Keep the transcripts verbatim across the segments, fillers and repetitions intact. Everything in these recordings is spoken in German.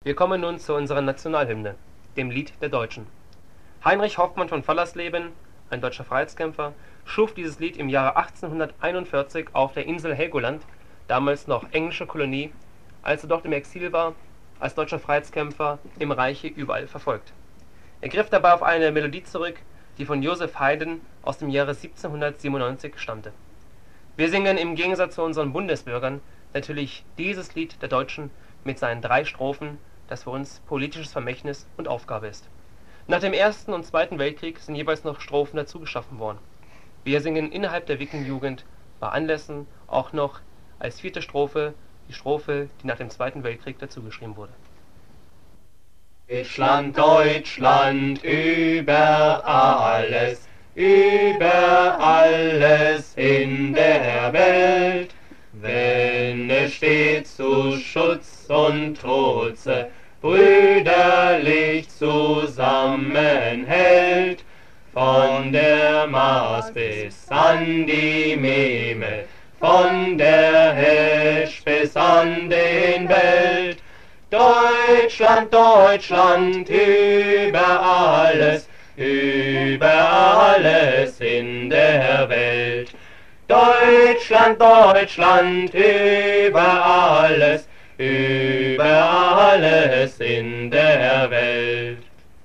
Wir kommen nun zu unserer Nationalhymne, dem Lied der Deutschen. Heinrich Hoffmann von Fallersleben, ein deutscher Freiheitskämpfer, schuf dieses Lied im Jahre achtzehnhunderteinundvierzig auf der Insel Helgoland, damals noch englische Kolonie, als er dort im Exil war, als deutscher Freiheitskämpfer im Reiche überall verfolgt. Er griff dabei auf eine Melodie zurück, die von Joseph Haydn aus dem Jahre siebzehnhundertsiebenundneunzig stammte. Wir singen im Gegensatz zu unseren Bundesbürgern natürlich dieses Lied der Deutschen mit seinen drei Strophen, das für uns politisches Vermächtnis und Aufgabe ist. Nach dem Ersten und Zweiten Weltkrieg sind jeweils noch Strophen dazu geschaffen worden. Wir singen innerhalb der Wiking-Jugend bei Anlässen auch noch als vierte Strophe die Strophe, die nach dem Zweiten Weltkrieg dazugeschrieben wurde. Deutschland, Deutschland, über alles, über alles in der Welt, wenn es steht zu Schutz und Trotze, brüderlich zusammenhält, von der Maas bis an die Memel, von der Hesch bis an den Belt. Deutschland, Deutschland, über alles, über alles in der Welt. Deutschland, Deutschland, über alles, über alles in der Welt.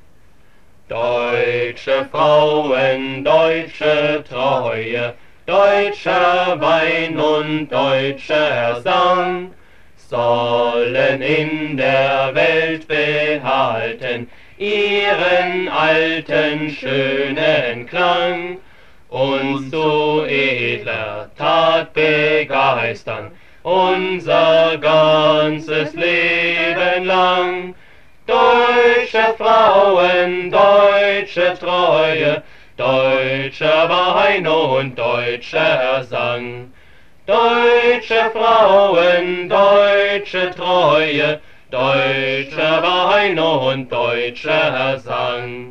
Deutsche Frauen, deutsche Treue, deutscher Wein und deutscher Sang sollen in der Welt behalten ihren alten schönen Klang, uns zu edler Tat begeistern, unser ganzes Leben lang. Deutsche Frauen, deutsche Treue, deutscher Wein und deutscher Sang. Deutsche Frauen, deutsche Treue, deutscher Wein und deutscher Sang.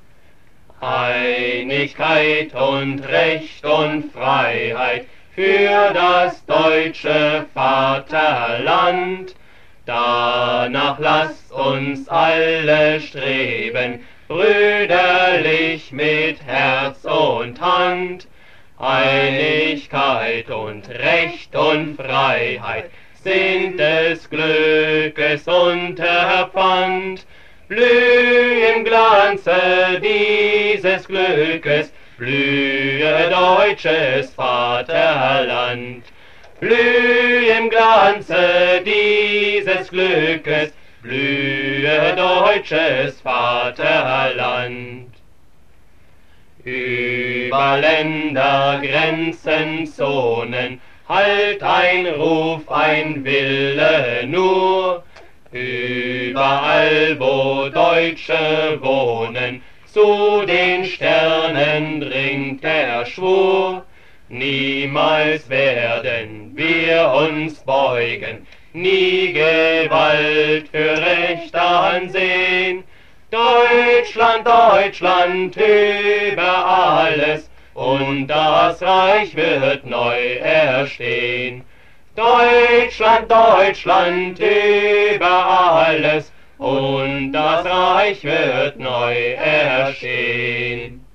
Einigkeit und Recht und Freiheit für das deutsche Vaterland. Danach lasst uns alle streben, brüderlich mit Herz und Hand. Einigkeit und Recht und Freiheit sind des Glückes Unterpfand. Blühe im Glanze dieses Glückes, blühe deutsches Vaterland. Blühe im Glanze dieses Glückes, blühe deutsches Vaterland. Über Ländergrenzen, Zonen, hallt ein Ruf, ein Wille nur. Überall, wo Deutsche wohnen, zu den Sternen dringt der Schwur. Niemals werden wir uns beugen, nie Gewalt für Recht ansehen. Deutschland, Deutschland über alles, und das Reich wird neu erstehen. Deutschland, Deutschland über alles, und das Reich wird neu erstehen.